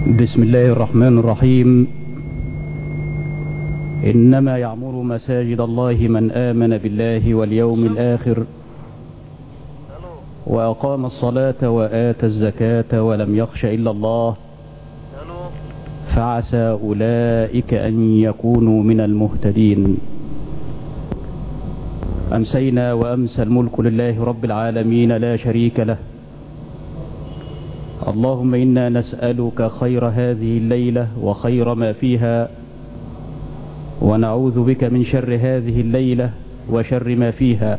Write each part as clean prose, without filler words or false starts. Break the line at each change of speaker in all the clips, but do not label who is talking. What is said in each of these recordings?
بسم الله الرحمن الرحيم. إنما يعمر مساجد الله من آمن بالله واليوم الآخر وأقام الصلاة وآتى الزكاة ولم يخش إلا الله فعسى أولئك أن يكونوا من المهتدين. أمسينا وأمسى الملك لله رب العالمين لا شريك له. اللهم إنا نسألك خير هذه الليلة وخير ما فيها، ونعوذ بك من شر هذه الليلة وشر ما فيها.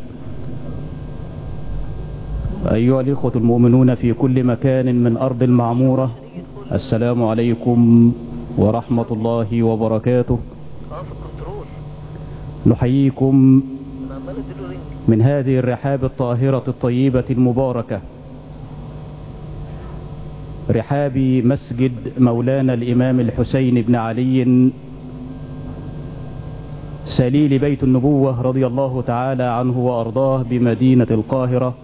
أيها الإخوة المؤمنون في كل مكان من أرض المعمورة، السلام عليكم ورحمة الله وبركاته. نحييكم من هذه الرحاب الطاهرة الطيبة المباركة، رحاب مسجد مولانا الإمام الحسين بن علي سليل بيت النبوة رضي الله تعالى عنه وأرضاه بمدينة القاهرة،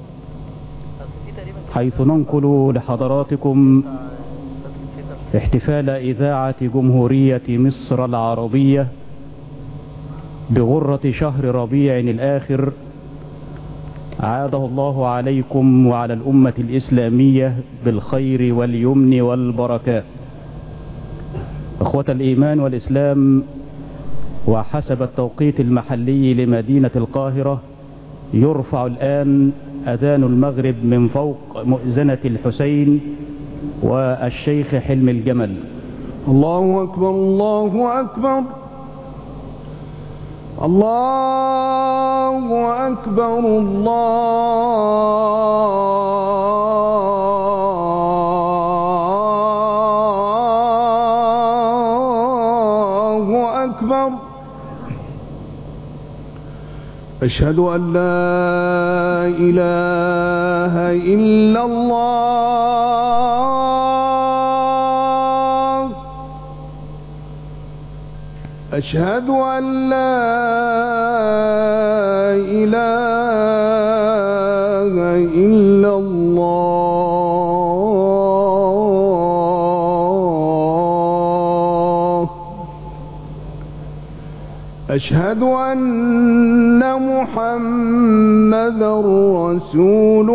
حيث ننقل لحضراتكم احتفال إذاعة جمهورية مصر العربية بغرة شهر ربيع الآخر، عاده الله عليكم وعلى الأمة الإسلامية بالخير واليمن والبركات. إخوة الإيمان والإسلام، وحسب التوقيت المحلي لمدينة القاهرة يرفع الآن أذان المغرب من فوق مؤذنة الحسين والشيخ حلم الجمل.
الله أكبر الله أكبر الله أكبر الله أكبر. أشهد أن لا إله إلا الله، أشهد أن لا إله إلا الله، أشهد أن محمدا رسول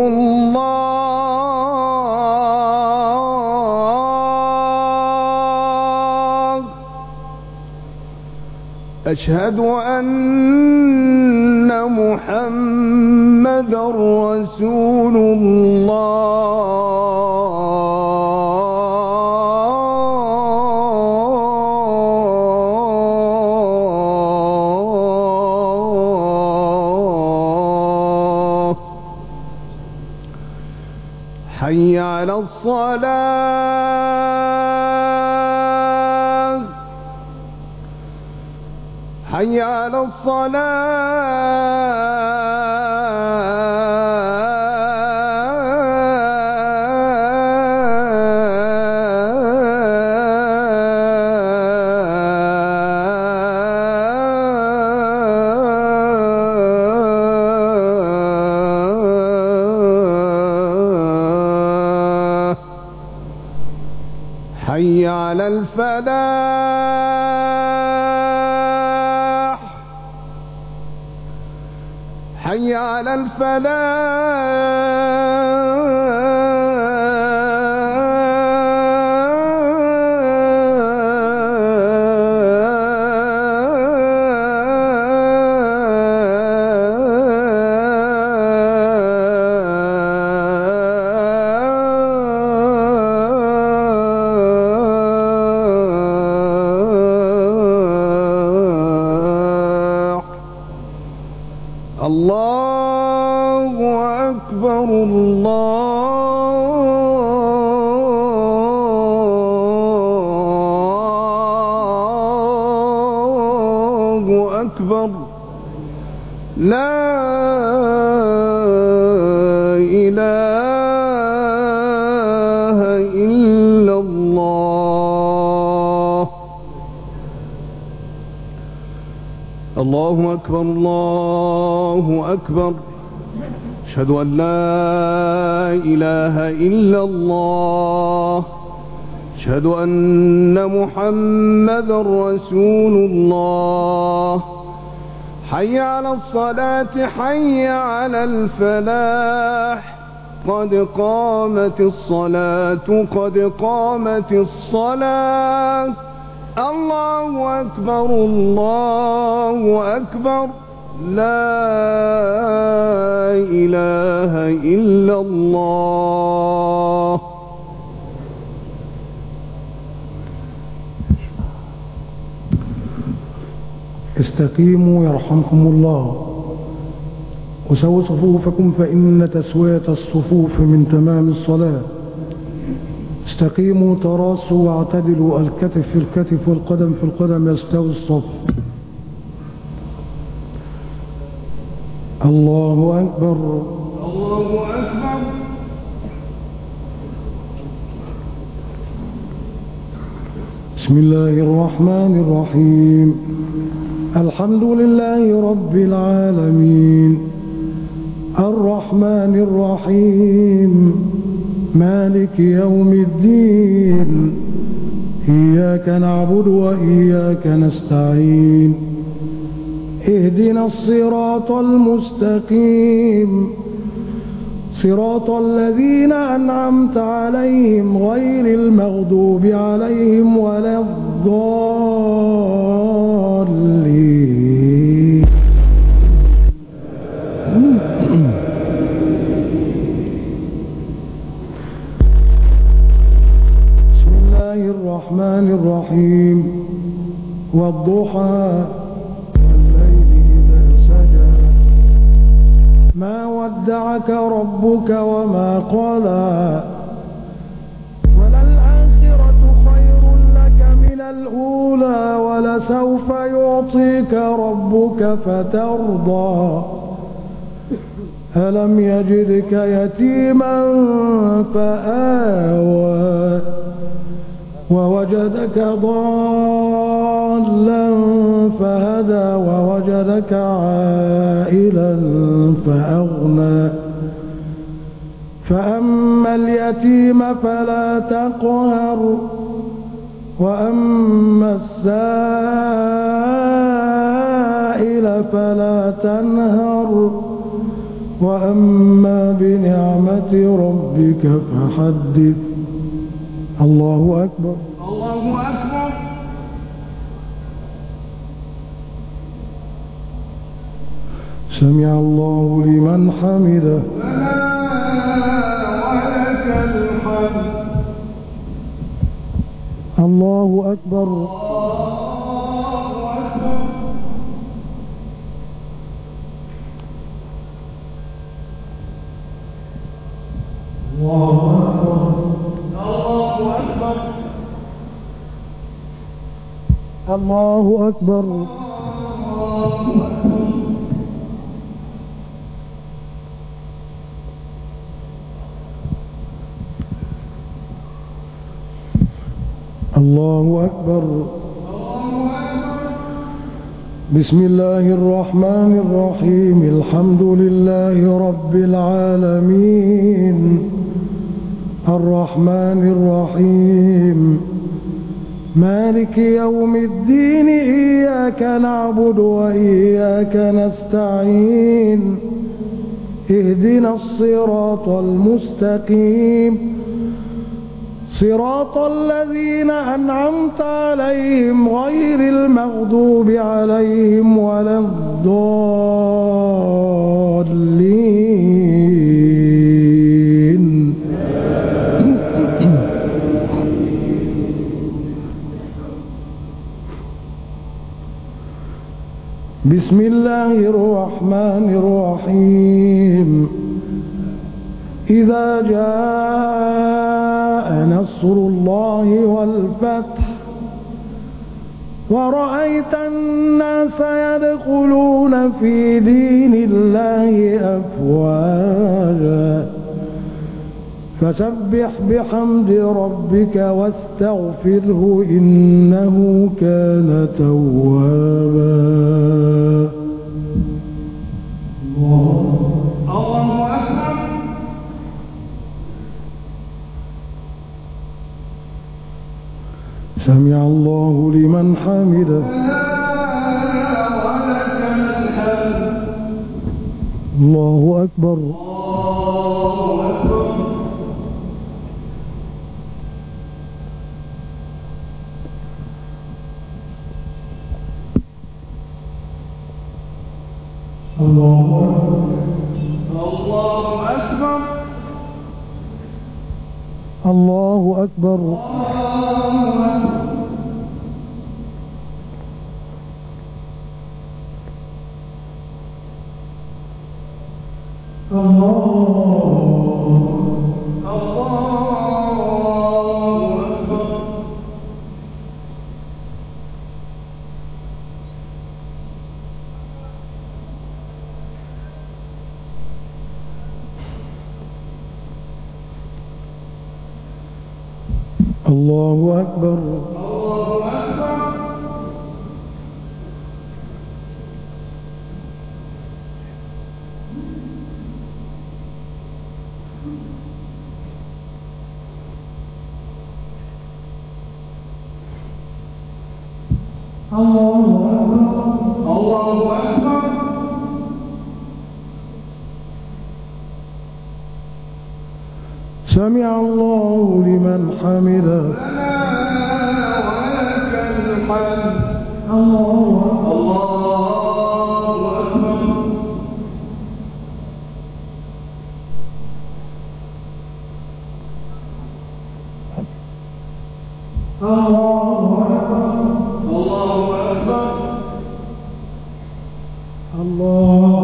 الله، أشهد أن محمدا رسول الله. حي على الصلاة، حي على الصلاة، حي على الفلاح، حي على الفلاح. الله أكبر الله أكبر. لا إله إلا الله. الله أكبر الله أكبر. أشهد أن لا إله إلا الله، أشهد أن محمدا رسول الله. حي على الصلاة حي على الفلاح، قد قامت الصلاة قد قامت الصلاة. الله أكبر الله أكبر، لا إله إلا الله.
استقيموا يرحمكم الله، وسووا صفوفكم فإن تسوية الصفوف من تمام الصلاة. استقيموا تراصوا واعتدلوا، الكتف في الكتف والقدم في القدم يستوي الصف. الله أكبر
الله أكبر.
بسم الله الرحمن الرحيم. الحمد لله رب العالمين، الرحمن الرحيم، مالك يوم الدين. إياك نعبد وإياك نستعين، اهدنا الصراط المستقيم، صراط الذين أنعمت عليهم غير المغضوب عليهم ولا الضالين. بسم الله الرحمن الرحيم. والضحى والليل إذا سجى، ما ودعك ربك وما قلى، وللآخرة خير لك من الأولى، ولسوف يعطيك ربك فترضى. ألم يجدك يتيما فآوى، ووجدك ضالا فهدى، ووجدك عائلا فأغنى. فأما اليتيم فلا تقهر، وأما السائل فلا تنهر، وأما بنعمة ربك فحدث. الله أكبر
الله أكبر.
سمع الله لمن حمده.
ولك الحمد.
الله أكبر. الله أكبر. الله أكبر. بسم الله الرحمن الرحيم. الحمد لله رب العالمين، الرحمن الرحيم، مالك يوم الدين. إياك نعبد وإياك نستعين، اهدنا الصراط المستقيم، صراط الذين أنعمت عليهم غير المغضوب عليهم ولا الضالين. بسم الله الرحمن الرحيم. إذا جاء نصر الله والفتح ورأيت الناس يدخلون في دين الله أفواجا فسبح بحمد ربك واستغفره إنه كان توابا.
الله أكبر.
سمع الله لمن حمده. الله أكبر. الله أكبر. الله أكبر. سمع الله لمن حمده. ولك الحمد. الله أكبر. الله أكبر. الله أكبر. الله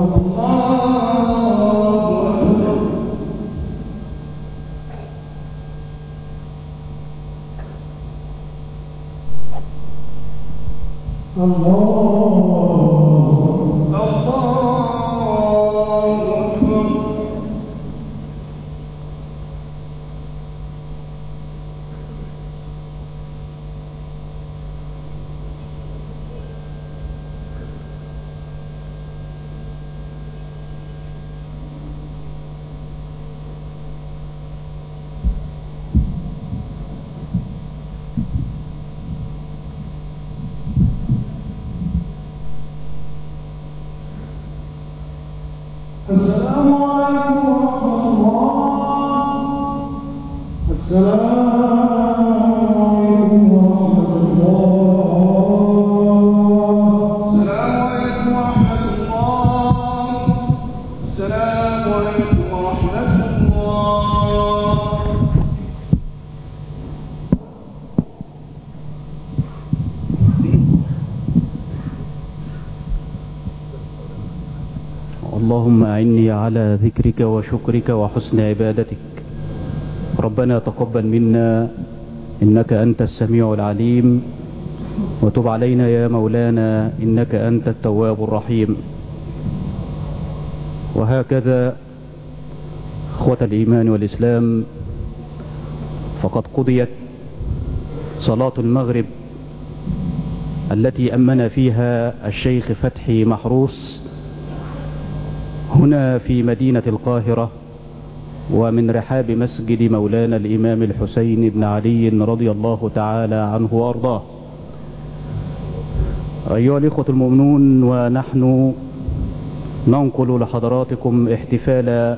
السلام عليكم ورحمة الله. السلام عليكم ورحمة الله. السلام عليكم ورحمة الله.
اللهم أعني على ذكرك وشكرك وحسن عبادتك. ربنا تقبل منا إنك أنت السميع العليم، وتب علينا يا مولانا إنك أنت التواب الرحيم. وهكذا أخوة الإيمان والإسلام، فقد قضيت صلاة المغرب التي أمن فيها الشيخ فتحي محروس هنا في مدينة القاهرة، ومن رحاب مسجد مولانا الإمام الحسين بن علي رضي الله تعالى عنه وأرضاه. أيها الإخوة المؤمنون، ونحن ننقل لحضراتكم احتفال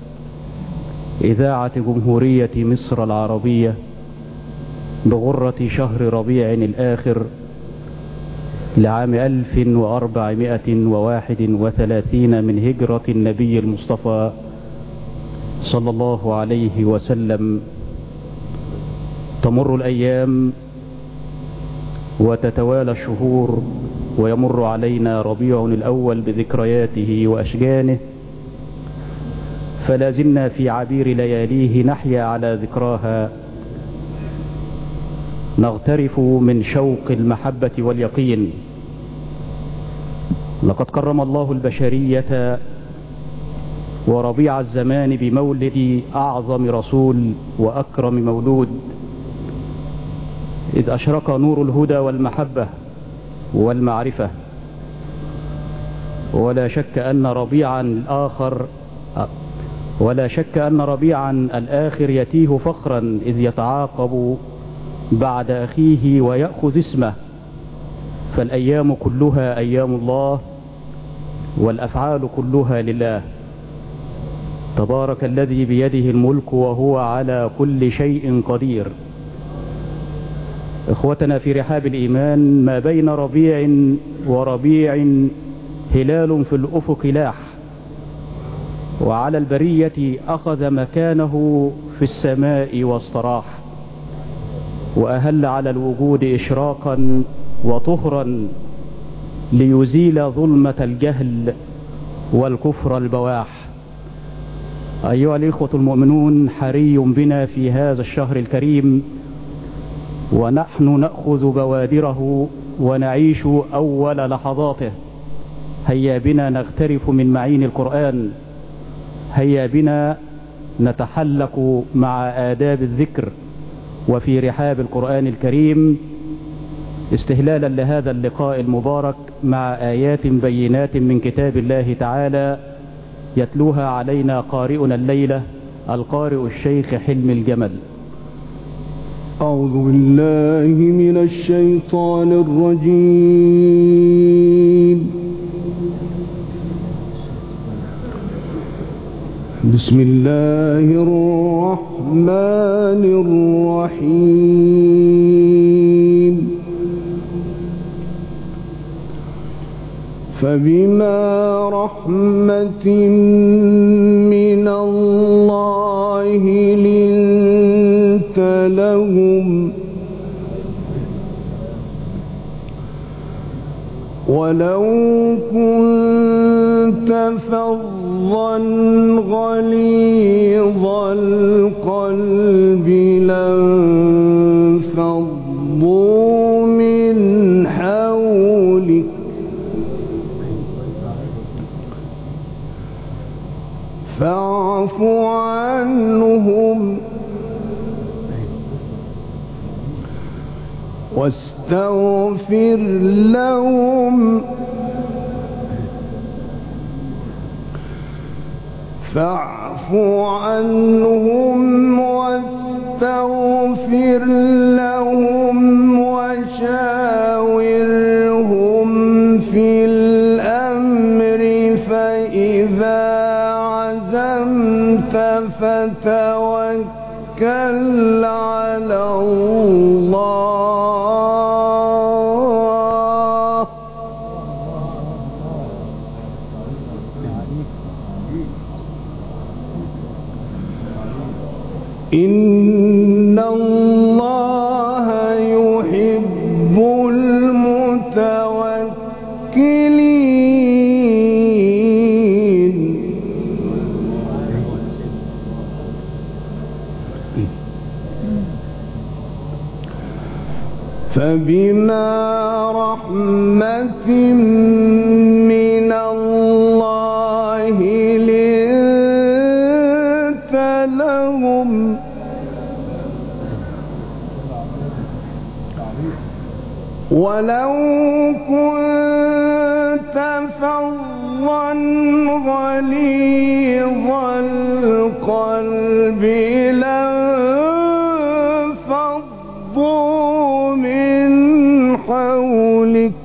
إذاعة جمهورية مصر العربية بغرة شهر ربيع الآخر لعام 1431 من هجرة النبي المصطفى صلى الله عليه وسلم. تمر الأيام وتتوالى الشهور، ويمر علينا ربيع الأول بذكرياته وأشجانه، فلا زلنا في عبير لياليه نحيا على ذكراها، نغترف من شوق المحبة واليقين. لقد كرم الله البشرية وربيع الزمان بمولد أعظم رسول وأكرم مولود، إذ أشرق نور الهدى والمحبة والمعرفة. ولا شك أن ربيعا الآخر يتيه فخرا، إذ يتعاقب بعد أخيه ويأخذ اسمه، فالأيام كلها أيام الله والأفعال كلها لله. تبارك الذي بيده الملك وهو على كل شيء قدير. إخوتنا في رحاب الإيمان، ما بين ربيع وربيع هلال في الأفق لاح، وعلى البرية أخذ مكانه في السماء واستراح، وأهل على الوجود إشراقا وطهرا ليزيل ظلمة الجهل والكفر البواح. أيها الإخوة المؤمنون، حري بنا في هذا الشهر الكريم ونحن نأخذ بوادره ونعيش أول لحظاته، هيا بنا نغترف من معين القرآن، هيا بنا نتحلق مع آداب الذكر وفي رحاب القرآن الكريم، استهلالا لهذا اللقاء المبارك مع آيات بينات من كتاب الله تعالى يتلوها علينا قارئنا الليلة القارئ الشيخ حلم الجمل.
أعوذ بالله من الشيطان الرجيم. بسم الله الرحمن الرحيم. فبما رحمة من الله لنت لهم ولو كنت فظا غليظ القلب لانفضوا من حولك فاعف عنهم واستغفر لهم فاعف عنهم واستغفر لهم وشاورهم في الأمر فإذا عزمت فتوكل على الله إن الله يحب المتوكلين. فبما رحمة من الله لنت لهم ولو كنت فظا غليظ القلب لانفضوا من حولك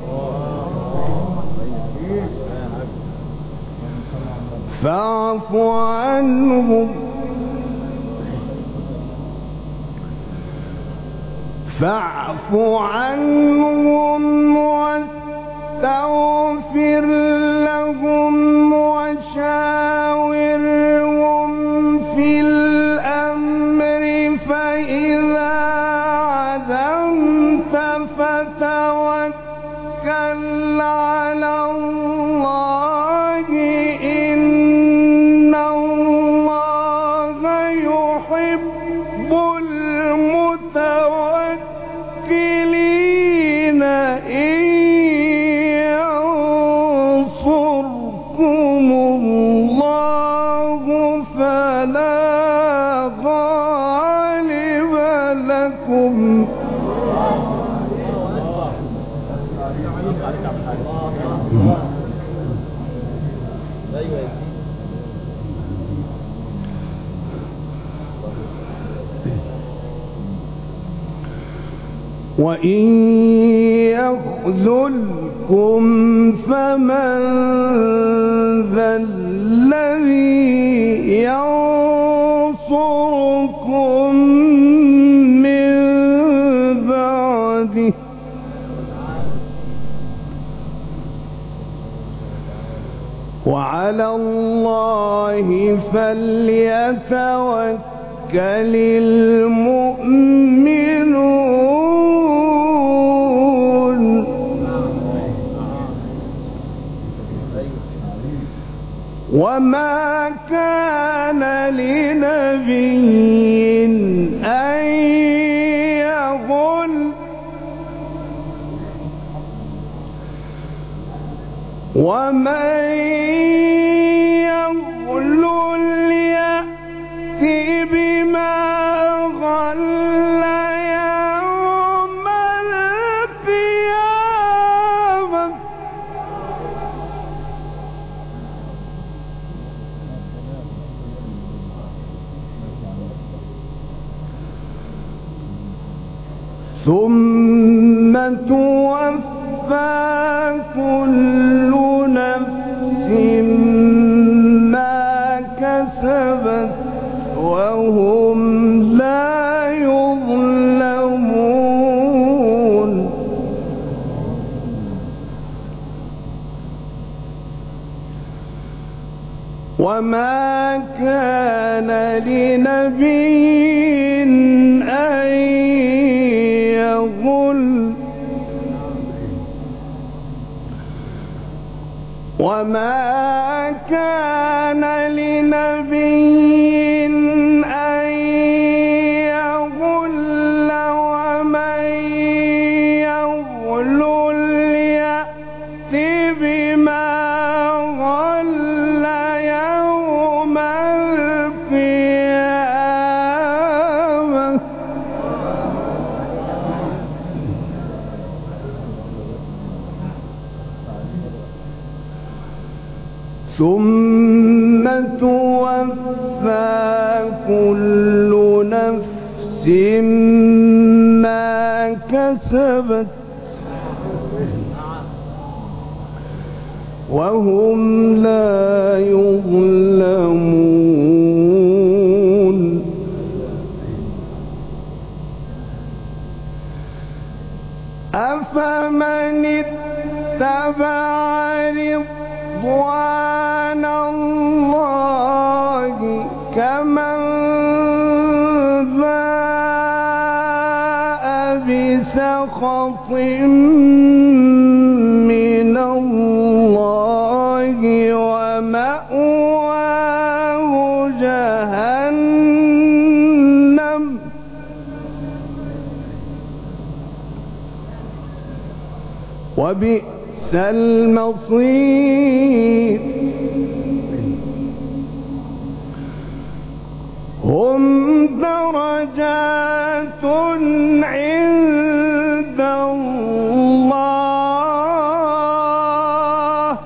فاعف عنهم واستغفر لهم وشاورهم في الأمر فإذا عزمت فتوكل على الله إن الله يحب المتوكلين. إن ينصركم الله فلا غالب لكم وإن يخذلكم فمن ذا الذي ينصركم من بعده وعلى الله فليتوكل المؤمنون وما كان لنبي أن يغل ومن يغلل يأتي بما غل يوم القيامة ثم توفى كل نفس ما كسبت وهم لا يظلمون وما كان لنبي أن يغل وما كان لنبي أن يغل ومن يغلل يأت بما غل يوم القيامة ثم توفى كل نفس ما كسبت وهم لا يظلمون أفمن اتبع رضوان الله كمن باء بسخط من الله ومأواه جهنم وبئس المصير هم درجات عند الله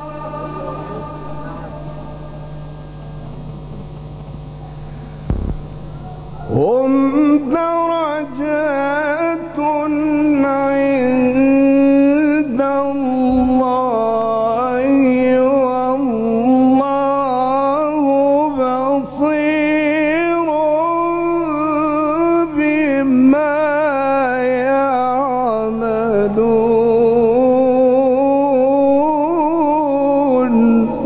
هم درجات عند الله والله بصير بما يعملون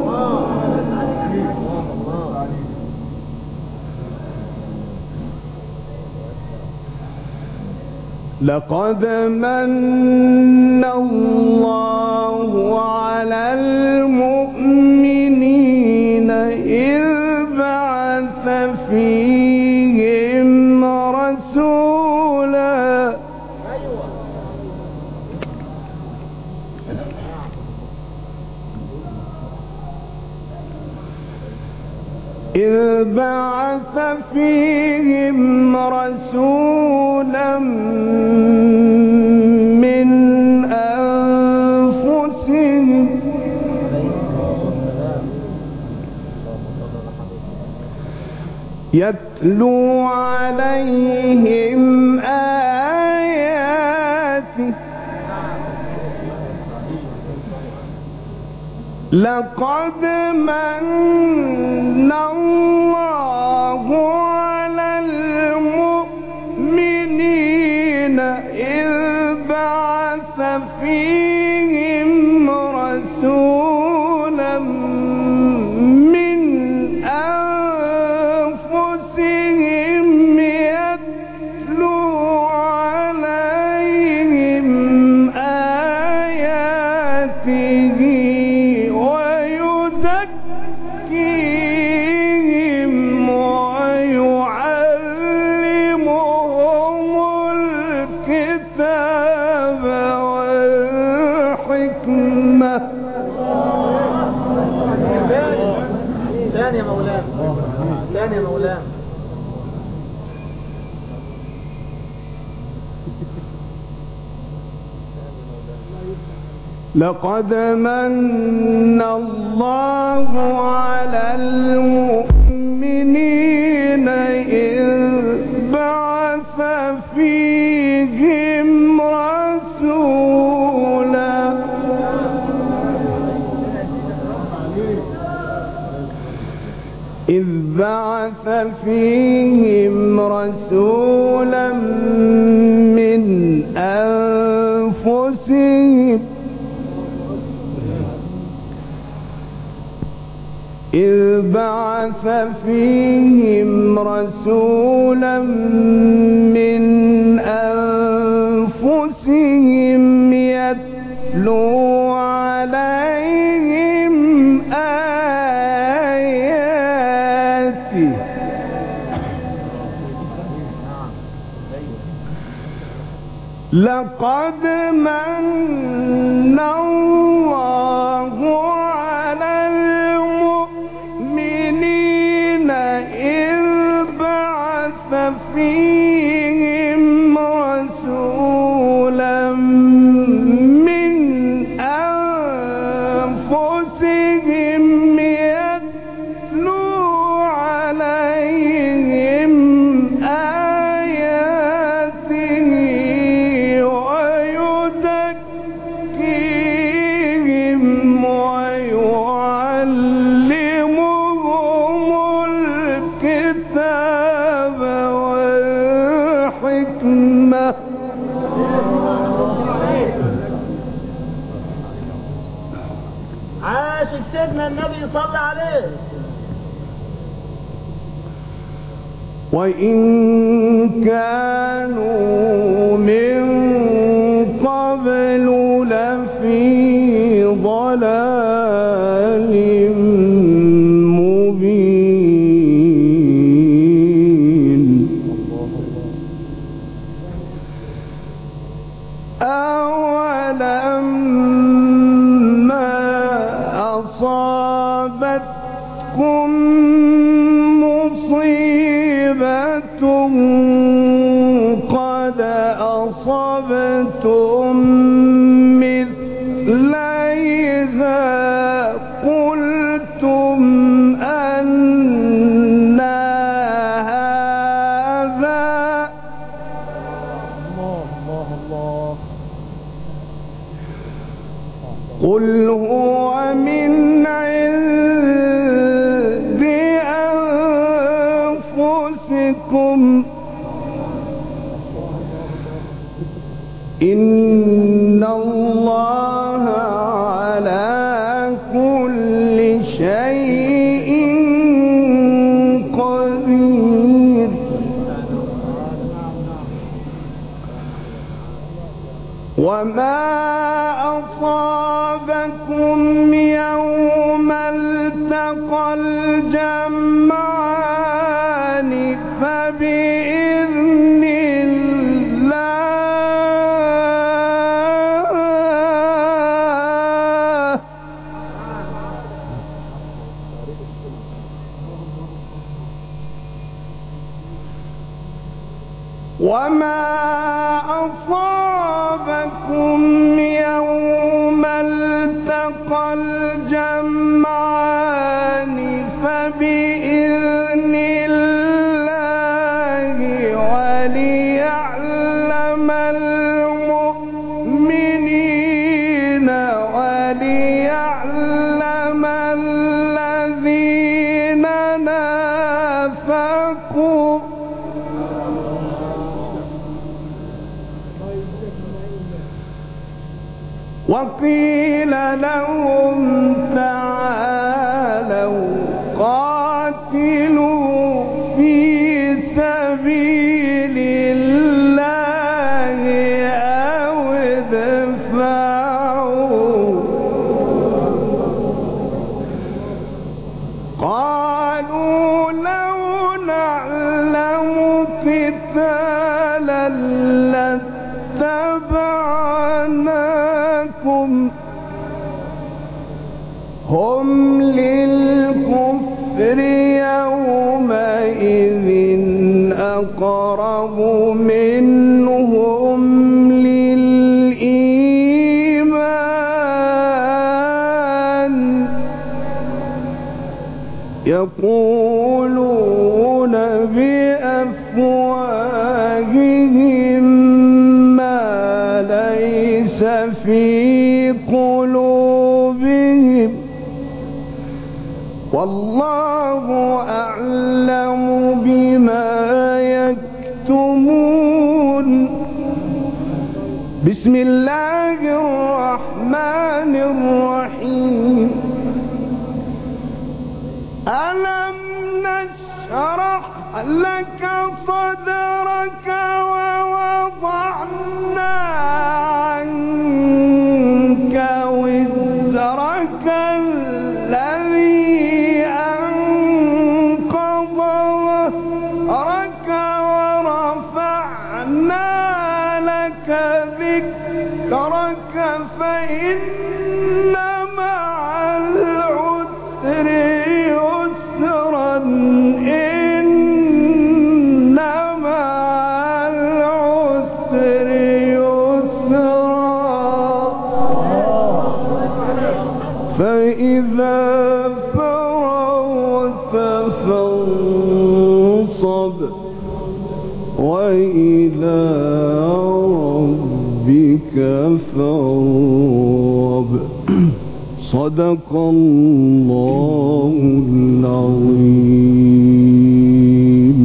لقد من الله على المؤمنين إذ بعث فيهم رسولا إذ بعث فيهم رسولا من أنفسهم يتلو عليهم آياته لقد من الله على المؤمنين إذ بعث فيهم رسولا من أنفسهم يتلو عليهم آياته ويزكيهم ويعلمهم الكتاب والحكمة.
ثاني يا مولانا، ثاني يا مولانا.
لقد من الله على المؤمنين إذ بعث فيهم رسولا من أنفسهم إذ بعث فيهم رسولا من أنفسهم يتلو عليهم آياته لقد من الله على المؤمنين إذ بعث فيهم رسولا من أنفسهم يتلو عليهم آياته ويزكيهم ويعلمهم الكتاب والحكمة.
عاشق سيدنا النبي صلى عليه.
وإن كانوا من قبل لفي ضلال مبين أولما أصابتكم مصيبة قد أصبتم مثليها قلتم أن هذا قل هو من عند أنفسكم إن الله على كل شيء قدير. وما أصابكم يوم التقى الجمعان فبإذن الله وما أصابكم يوم التقى الجمعان فبإذن الله وليعلم المؤمنين وليعلم وقيل لهم تعالوا قاتلوا في سبيل الله أو ادفعوا قالوا لو نعلم قتالا لاتبعناكم هم للكفر يومئذ أقرب منهم للإيمان يقولون بأفواههم ما ليس في قلوبهم والله أعلم بما يكتمون. بسم الله الرحمن الرحيم. ألم نشرح لك صدرك ووضعنا عنك وزرك الذي أنقض ظهرك ورفعنا لك ذكرك فإن مع العسر يسرا إن مع العسر يسرا فإذا فرغت فانصب وإلى ربك فارغب. صدق الله العظيم.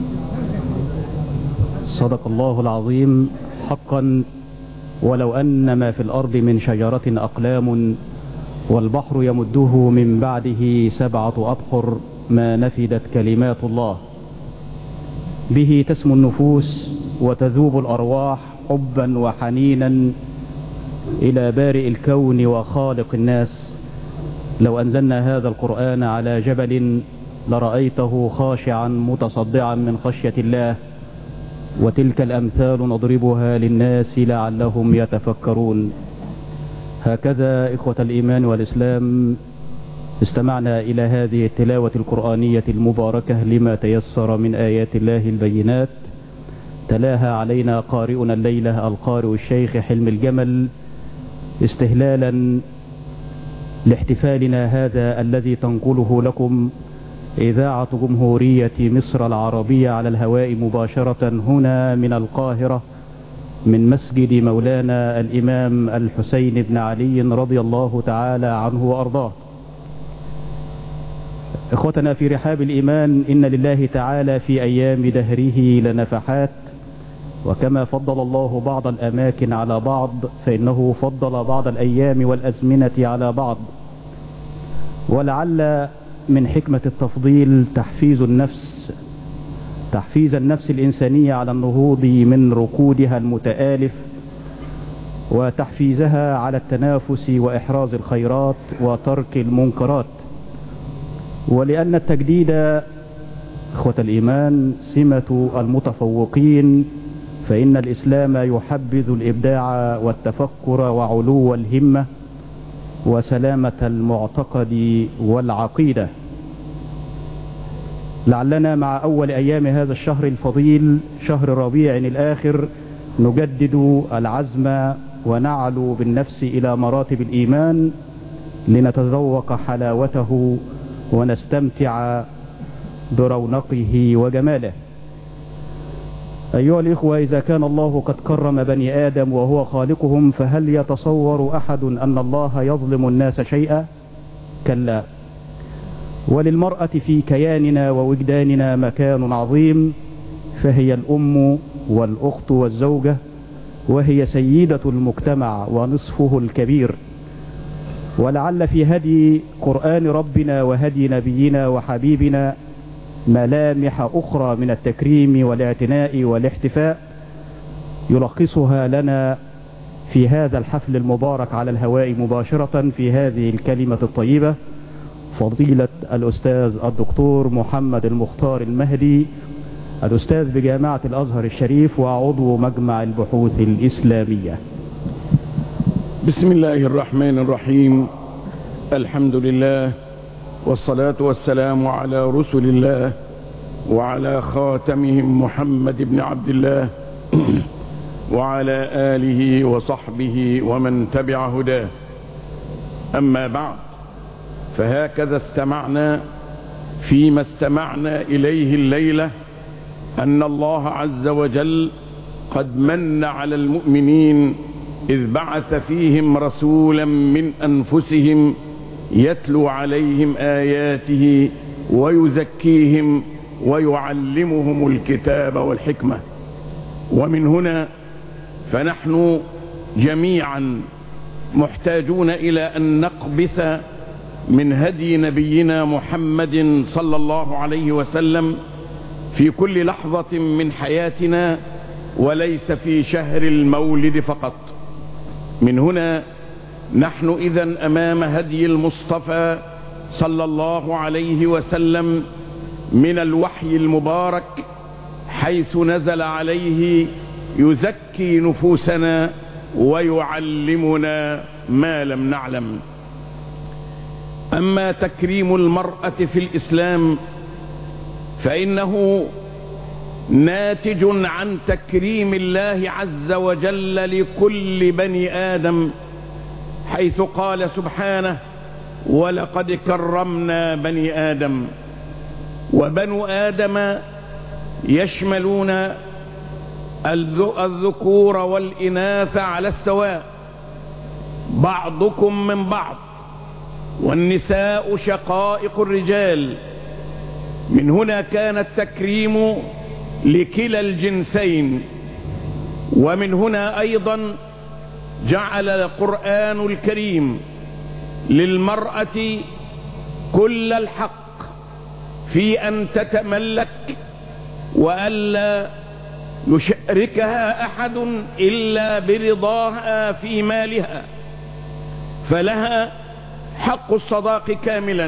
صدق الله العظيم حقا. ولو أن ما في الأرض من شجرة أقلام والبحر يمده من بعده 7 أبحر ما نفدت كلمات الله. به تسمو النفوس وتذوب الأرواح حبا وحنينا إلى بارئ الكون وخالق الناس. لو أنزلنا هذا القرآن على جبل لرأيته خاشعا متصدعا من خشية الله. وتلك الأمثال نضربها للناس لعلهم يتفكرون. هكذا إخوة الإيمان والإسلام استمعنا إلى هذه التلاوة القرآنية المباركة لما تيسر من آيات الله البينات. تلاها علينا قارئنا الليلة القارئ الشيخ حلم الجمل استهلالا لاحتفالنا هذا الذي تنقله لكم إذاعة جمهورية مصر العربية على الهواء مباشرة هنا من القاهرة من مسجد مولانا الإمام الحسين بن علي رضي الله تعالى عنه وأرضاه. إخوتنا في رحاب الإيمان، إن لله تعالى في أيام دهره لنفحات، وكما فضل الله بعض الأماكن على بعض فإنه فضل بعض الأيام والأزمنة على بعض. ولعل من حكمة التفضيل تحفيز النفس الإنسانية على النهوض من ركودها المتآلف، وتحفيزها على التنافس وإحراز الخيرات وترك المنكرات. ولأن التجديد إخوة الإيمان سمة المتفوقين، فإن الإسلام يحبذ الإبداع والتفكر وعلو الهمة وسلامة المعتقد والعقيدة. لعلنا مع أول أيام هذا الشهر الفضيل شهر ربيع الآخر نجدد العزم ونعلو بالنفس إلى مراتب الإيمان لنتذوق حلاوته ونستمتع برونقه وجماله. أيها الإخوة، إذا كان الله قد كرم بني آدم وهو خالقهم، فهل يتصور أحد أن الله يظلم الناس شيئا؟ كلا. وللمرأة في كياننا ووجداننا مكان عظيم، فهي الأم والأخت والزوجة وهي سيدة المجتمع ونصفه الكبير. ولعل في هدي قرآن ربنا وهدي نبينا وحبيبنا ملامح أخرى من التكريم والاعتناء والاحتفاء يلخصها لنا في هذا الحفل المبارك على الهواء مباشرة في هذه الكلمة الطيبة فضيلة الأستاذ الدكتور محمد المختار المهدي، الأستاذ بجامعة الأزهر الشريف وعضو مجمع البحوث الإسلامية.
بسم الله الرحمن الرحيم. الحمد لله والصلاة والسلام على رسل الله وعلى خاتمهم محمد بن عبد الله وعلى آله وصحبه ومن تبع هداه. أما بعد، فهكذا استمعنا فيما استمعنا إليه الليلة أن الله عز وجل قد من على المؤمنين إذ بعث فيهم رسولا من أنفسهم يتلو عليهم آياته ويزكيهم ويعلمهم الكتاب والحكمة. ومن هنا فنحن جميعا محتاجون إلى أن نقبس من هدي نبينا محمد صلى الله عليه وسلم في كل لحظة من حياتنا، وليس في شهر المولد فقط. من هنا نحن إذن أمام هدي المصطفى صلى الله عليه وسلم من الوحي المبارك، حيث نزل عليه يزكي نفوسنا ويعلمنا ما لم نعلم. أما تكريم المرأة في الإسلام فإنه ناتج عن تكريم الله عز وجل لكل بني آدم، حيث قال سبحانه: ولقد كرمنا بني آدم. وبنو آدم يشملون الذكور والإناث على السواء، بعضكم من بعض، والنساء شقائق الرجال. من هنا كان التكريم لكلا الجنسين. ومن هنا أيضا جعل القرآن الكريم للمرأة كل الحق في أن تتملك وألا يشاركها أحد إلا برضاها في مالها، فلها حق الصداق كاملا،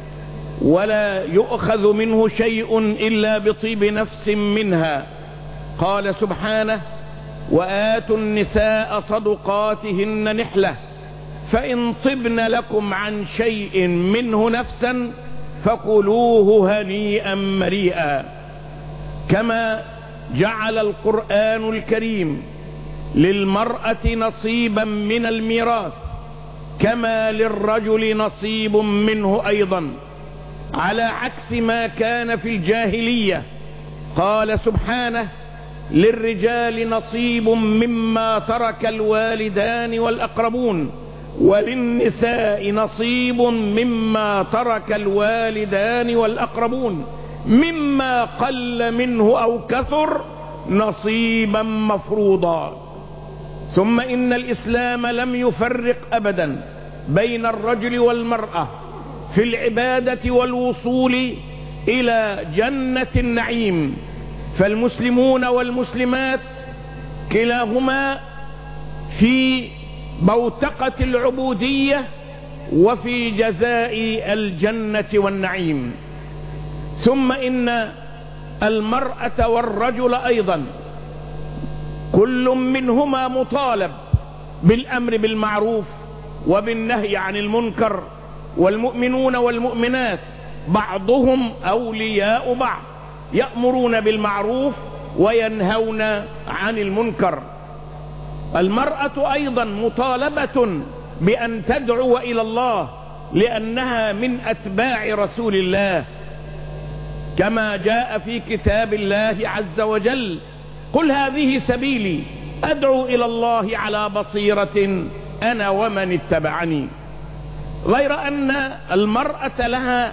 ولا يؤخذ منه شيء إلا بطيب نفس منها. قال سبحانه: وآتوا النساء صدقاتهن نحلة فإن طبن لكم عن شيء منه نفسا فكلوه هنيئا مريئا. كما جعل القرآن الكريم للمرأة نصيبا من الميراث كما للرجل نصيب منه أيضا، على عكس ما كان في الجاهلية. قال سبحانه: للرجال نصيب مما ترك الوالدان والأقربون وللنساء نصيب مما ترك الوالدان والأقربون مما قل منه أو كثر نصيبا مفروضا. ثم إن الإسلام لم يفرق أبدا بين الرجل والمرأة في العبادة والوصول إلى جنة النعيم، فالمسلمون والمسلمات كلاهما في بوتقة العبودية وفي جزاء الجنة والنعيم. ثم إن المرأة والرجل أيضا كل منهما مطالب بالأمر بالمعروف وبالنهي عن المنكر، والمؤمنون والمؤمنات بعضهم أولياء بعض، يأمرون بالمعروف وينهون عن المنكر. المرأة أيضا مطالبة بأن تدعو إلى الله لأنها من أتباع رسول الله، كما جاء في كتاب الله عز وجل: قل هذه سبيلي أدعو إلى الله على بصيرة أنا ومن اتبعني. غير أن المرأة لها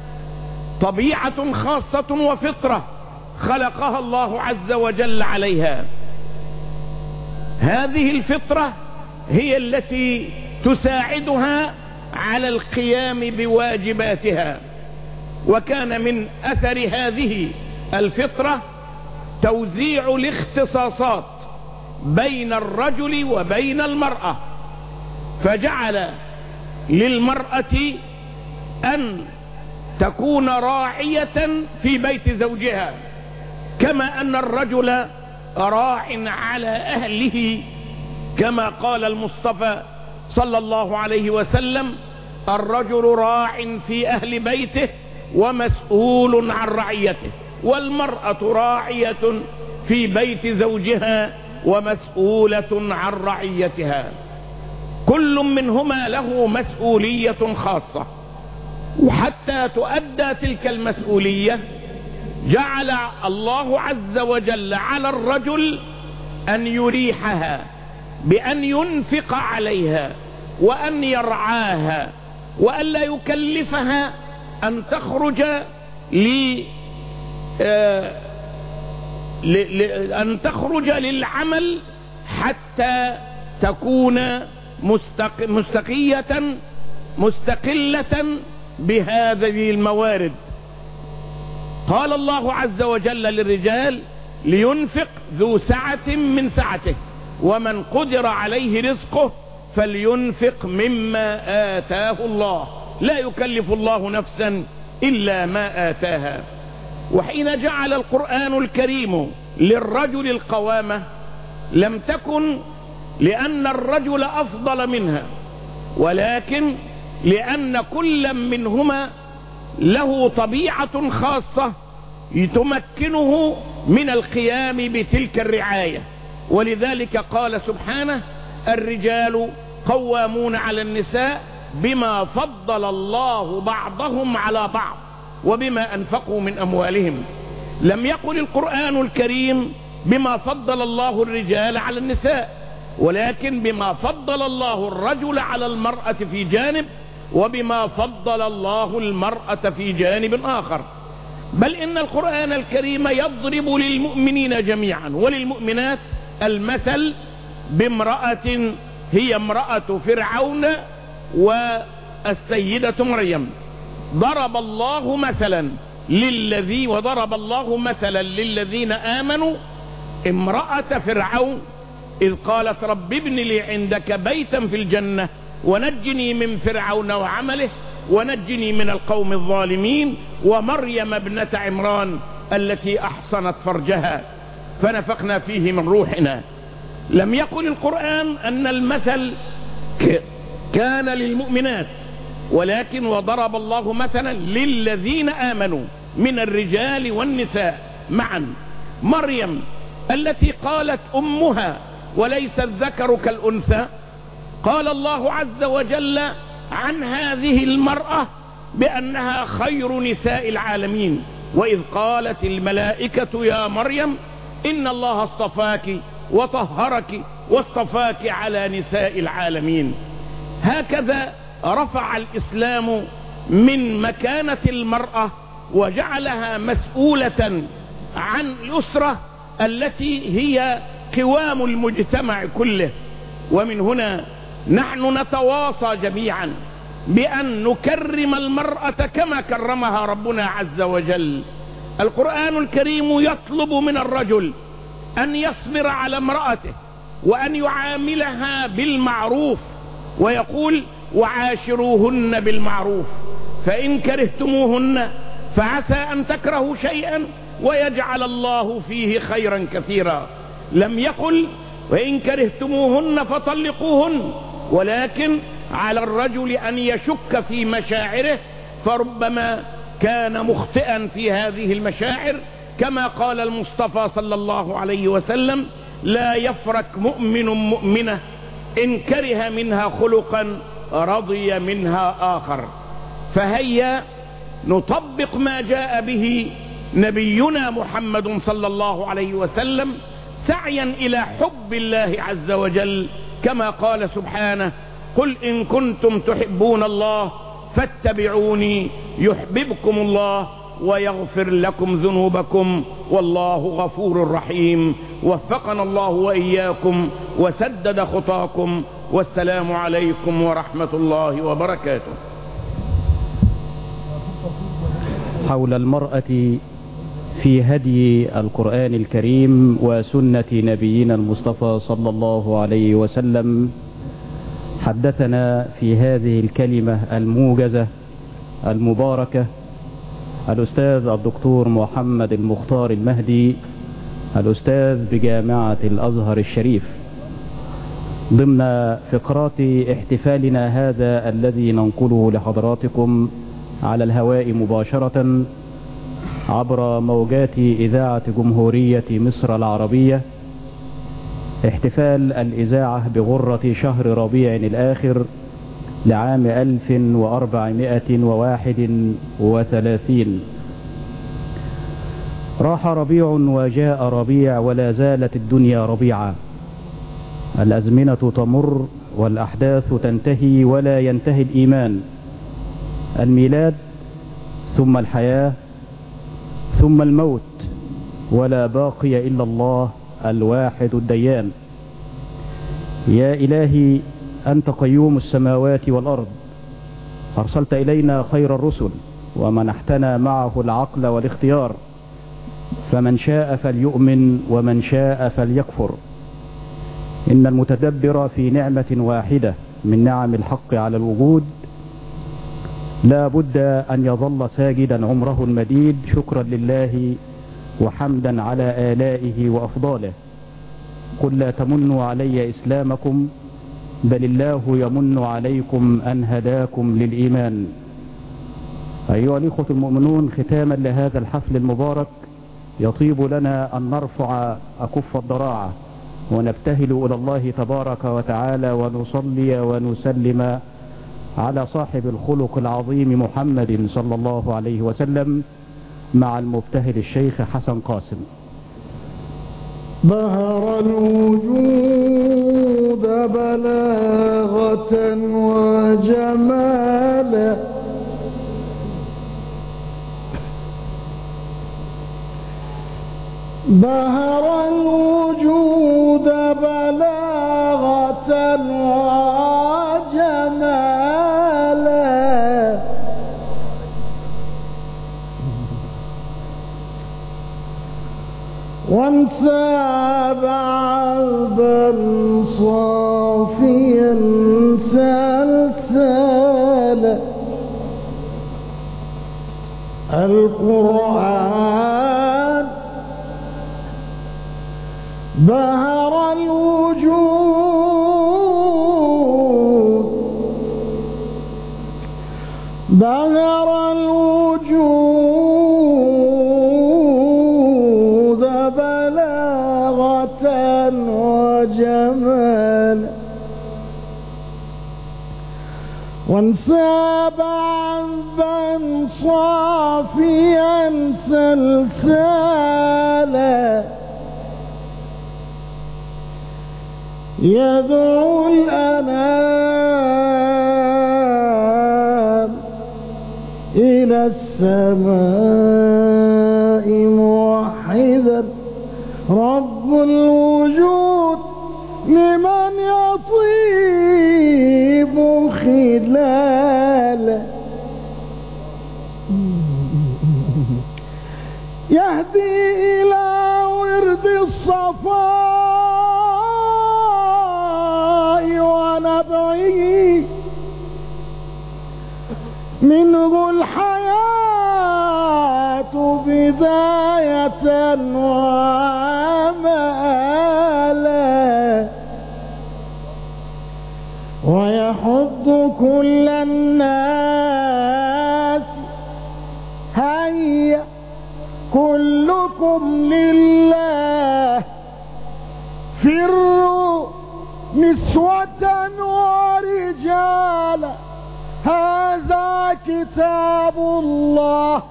طبيعة خاصة وفطرة خلقها الله عز وجل عليها. هذه الفطرة هي التي تساعدها على القيام بواجباتها. وكان من أثر هذه الفطرة توزيع الاختصاصات بين الرجل وبين المرأة، فجعل للمرأة أن تكون راعية في بيت زوجها، كما أن الرجل راع على أهله، كما قال المصطفى صلى الله عليه وسلم: الرجل راع في أهل بيته ومسؤول عن رعيته، والمرأة راعية في بيت زوجها ومسؤولة عن رعيتها. كل منهما له مسؤولية خاصة، وحتى تؤدى تلك المسؤولية جعل الله عز وجل على الرجل أن يريحها بأن ينفق عليها وأن يرعاها، وأن لا يكلفها أن تخرج أن تخرج للعمل حتى تكون مستقلة بهذه الموارد. قال الله عز وجل للرجال: لينفق ذو سعة من سعته، ومن قدر عليه رزقه فلينفق مما آتاه الله، لا يكلف الله نفسا إلا ما آتاها. وحين جعل القرآن الكريم للرجل القوامة لم تكن لأن الرجل أفضل منها، ولكن لأن كل منهما له طبيعة خاصة تمكنه من القيام بتلك الرعاية. ولذلك قال سبحانه: الرجال قوامون على النساء بما فضل الله بعضهم على بعض وبما أنفقوا من أموالهم. لم يقل القرآن الكريم بما فضل الله الرجال على النساء، ولكن بما فضل الله الرجل على المرأة في جانب، وبما فضل الله المرأة في جانب آخر. بل إن القرآن الكريم يضرب للمؤمنين جميعا وللمؤمنات المثل بامرأة هي امرأة فرعون والسيدة مريم. وضرب الله مثلا للذين آمنوا امرأة فرعون إذ قالت: رب ابن لي عندك بيتا في الجنة ونجني من فرعون وعمله ونجني من القوم الظالمين، ومريم ابنة عمران التي أحصنت فرجها فنفخنا فيه من روحنا. لم يقل القرآن أن المثل كان للمؤمنات، ولكن وضرب الله مثلا للذين آمنوا من الرجال والنساء معا. مريم التي قالت أمها: وليس الذكر كالأنثى، قال الله عز وجل عن هذه المرأة بأنها خير نساء العالمين: وإذ قالت الملائكة يا مريم إن الله اصطفاك وطهرك واصطفاك على نساء العالمين. هكذا رفع الإسلام من مكانة المرأة وجعلها مسؤولة عن الأسرة التي هي قوام المجتمع كله. ومن هنا نحن نتواصى جميعا بأن نكرم المرأة كما كرمها ربنا عز وجل. القرآن الكريم يطلب من الرجل أن يصبر على امرأته وأن يعاملها بالمعروف، ويقول: وعاشروهن بالمعروف فإن كرهتموهن فعسى أن تكرهوا شيئا ويجعل الله فيه خيرا كثيرا. لم يقل: وإن كرهتموهن فطلقوهن، ولكن على الرجل أن يشك في مشاعره، فربما كان مخطئا في هذه المشاعر، كما قال المصطفى صلى الله عليه وسلم: لا يفرك مؤمن مؤمنة إن كره منها خلقا رضي منها آخر. فهيا نطبق ما جاء به نبينا محمد صلى الله عليه وسلم سعيا إلى حب الله عز وجل، كما قال سبحانه: قل إن كنتم تحبون الله فاتبعوني يحببكم الله ويغفر لكم ذنوبكم والله غفور رحيم. وفقنا الله وإياكم وسدد خطاكم، والسلام عليكم ورحمة الله وبركاته.
حول المرأة في هدي القرآن الكريم وسنة نبينا المصطفى صلى الله عليه وسلم، حدثنا في هذه الكلمة الموجزة المباركة الأستاذ الدكتور محمد المختار المهدي، الأستاذ بجامعة الأزهر الشريف، ضمن فقرات احتفالنا هذا الذي ننقله لحضراتكم على الهواء مباشرة عبر موجات إذاعة جمهورية مصر العربية، احتفال الإذاعة بغرة شهر ربيع الآخر لعام 1431. راح ربيع وجاء ربيع ولا زالت الدنيا ربيعا، الأزمنة تمر والأحداث تنتهي ولا ينتهي الإيمان، الميلاد ثم الحياة ثم الموت، ولا باقي إلا الله الواحد الديان. يا إلهي أنت قيوم السماوات والأرض، أرسلت إلينا خير الرسل ومنحتنا معه العقل والاختيار، فمن شاء فليؤمن ومن شاء فليكفر. إن المتدبر في نعمة واحدة من نعم الحق على الوجود لا بد أن يظل ساجدا عمره المديد شكرا لله وحمدا على آلائه وأفضاله. قل لا تمنوا علي إسلامكم بل الله يمن عليكم أن هداكم للإيمان. أيها الإخوة المؤمنون، ختاما لهذا الحفل المبارك يطيب لنا أن نرفع أكف الضراعة ونبتهل إلى الله تبارك وتعالى ونصلي ونسلم على صاحب الخلق العظيم محمد صلى الله عليه وسلم مع المبتهل الشيخ حسن قاسم.
بهر الوجود بلاغة وجمالا، بهر الوجود بلاغة وجمالا، وانساب عذبا صافيا سلسالا. القرآن بهر الوجود، بهر الوجود بلاغة وجمال، وانساب عذبا صافيا سلسالا. يدعو الأنام إلى السماء موحدا رب الوجود لمن يطيب خلاله. يهدي إلى ورد الصفاء ونبعه، منه الحياة بداية وآمالا، ويحض كل الناس هيا كلكم لله، فروا نسوة ورجالا، هذا كتاب الله،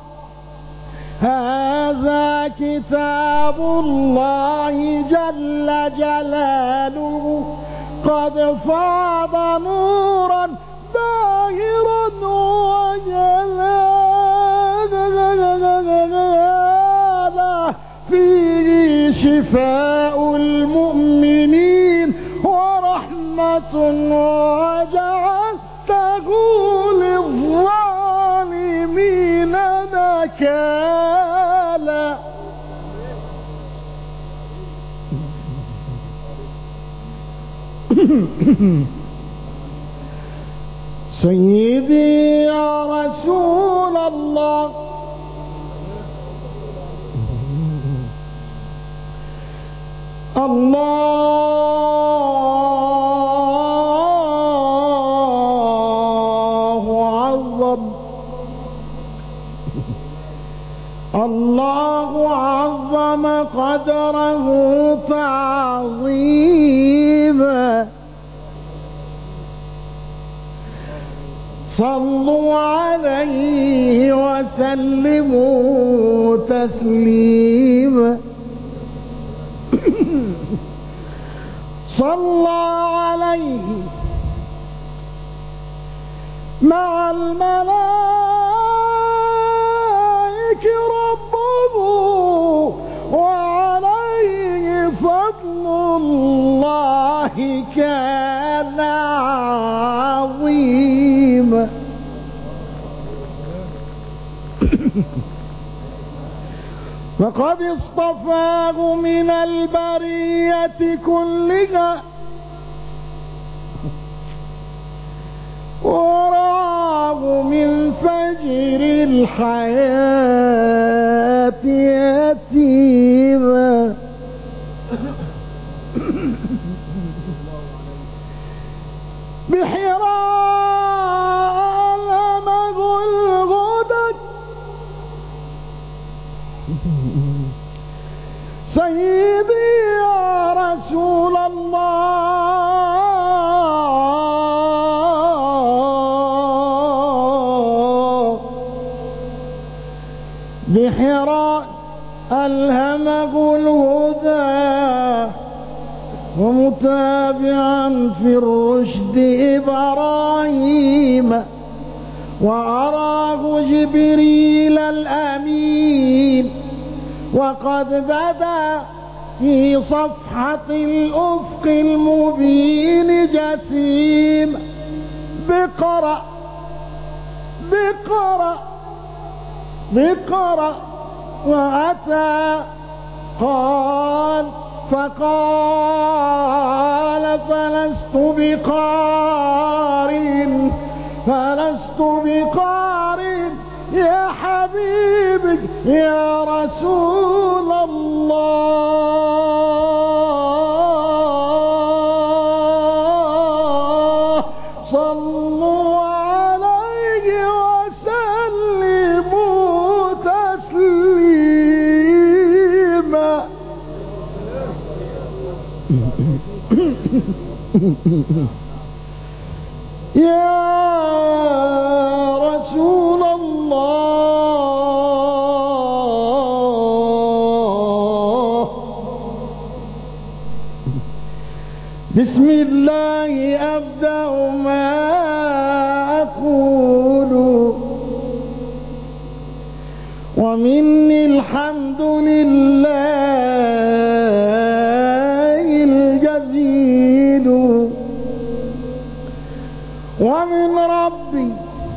هذا كتاب الله جل جلاله، قد فاض نورا باهرا وجلالا، فيه
شفاء المؤمنين ورحمة وجعلته للظالمين نكالا. سيدي يا رسول الله الله عظم قدره تعظيما. صلوا عليه وسلموا تسليما. صلى عليه مع الملائكة ربه وعليه فضل الله كان عظيما. فقد اصطفاه من البرية كلها ورعاه من فجر الحياة يتيما. بحراء لمه الغدد سيدي يا رسول الله. بحراء ألهمه الهدى ومتابعا في الرشد إبراهيم وأراه جبريل الأمين وقد بدا في صفحة الأفق المبين جسيم. بقرأ بقرأ بقرأ وأتى قال فقال فلست بقارئ يا حبيبي يا رسول الله. صلوا عليه وسلموا تسليما. يا رسول الله بسم الله أبدأ ما أقول ومني الحمد لله الجزيل ومن ربي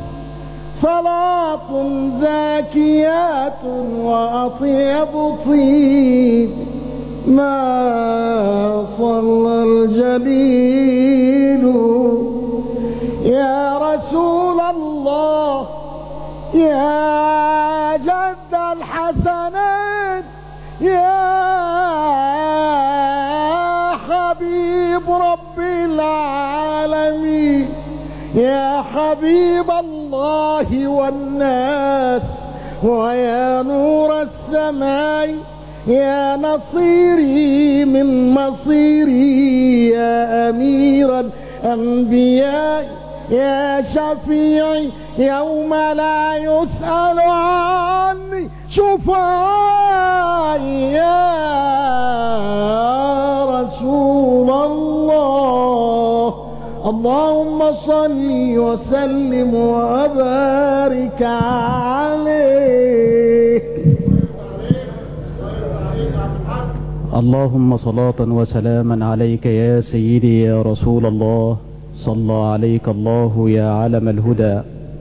صلاة زاكيات وأطيب طيب ما صلى الجليل. يا رسول الله يا جد الحسنات يا حبيب رب العالمين يا حبيب الله والناس ويا نور السماء يا نصيري من مصيري يا أمير الأنبياء يا شفيعي يوم لا يسأل عني شفعائي يا رسول الله. اللهم صل وسلم وبارك عليه.
اللهم صلاة وسلاما عليك يا سيدي يا رسول الله، صلى عليك الله يا علم الهدى.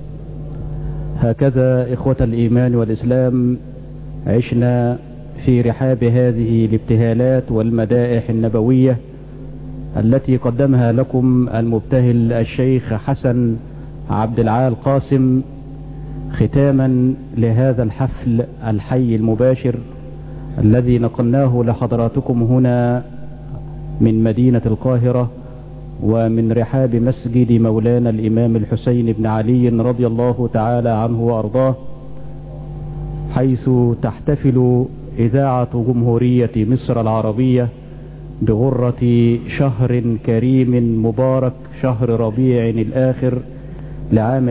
هكذا إخوة الإيمان والإسلام عشنا في رحاب هذه الابتهالات والمدائح النبوية التي قدمها لكم المبتهل الشيخ حسن عبد العال قاسم، ختاما لهذا الحفل الحي المباشر الذي نقلناه لحضراتكم هنا من مدينة القاهرة ومن رحاب مسجد مولانا الإمام الحسين بن علي رضي الله تعالى عنه وأرضاه، حيث تحتفل إذاعة جمهورية مصر العربية بغرة شهر كريم مبارك، شهر ربيع الآخر لعام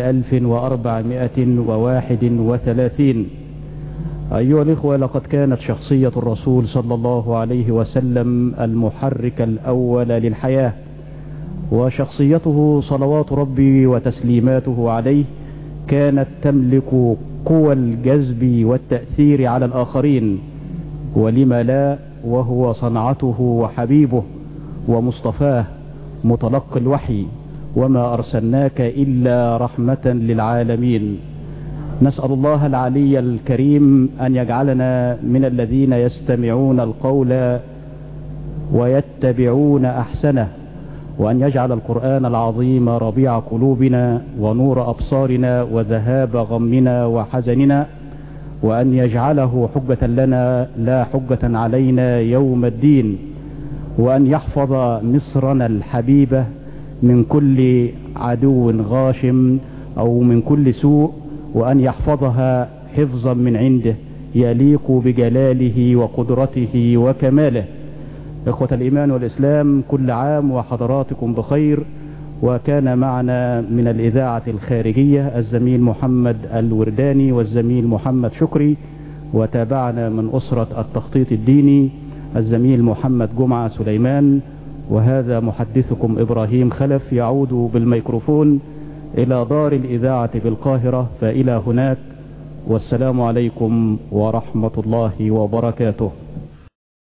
1431. أيها الإخوة، لقد كانت شخصية الرسول صلى الله عليه وسلم المحرك الأول للحياة، وشخصيته صلوات ربي وتسليماته عليه كانت تملك قوى الجذب والتأثير على الآخرين، ولما لا وهو صنعته وحبيبه ومصطفاه متلقي الوحي، وما أرسلناك إلا رحمة للعالمين. نسأل الله العلي الكريم أن يجعلنا من الذين يستمعون القول ويتبعون أحسنه، وأن يجعل القرآن العظيم ربيع قلوبنا ونور أبصارنا وذهاب غمنا وحزننا، وأن يجعله حجة لنا لا حجة علينا يوم الدين، وأن يحفظ مصرنا الحبيبة من كل عدو غاشم أو من كل سوء، وأن يحفظها حفظا من عنده يليق بجلاله وقدرته وكماله. إخوة الإيمان والإسلام، كل عام وحضراتكم بخير. وكان معنا من الإذاعة الخارجية الزميل محمد الورداني والزميل محمد شكري، وتابعنا من أسرة التخطيط الديني الزميل محمد جمعة سليمان، وهذا محدثكم إبراهيم خلف يعود بالميكروفون إلى دار الإذاعة بالقاهرة، فإلى هناك، والسلام عليكم ورحمة الله وبركاته.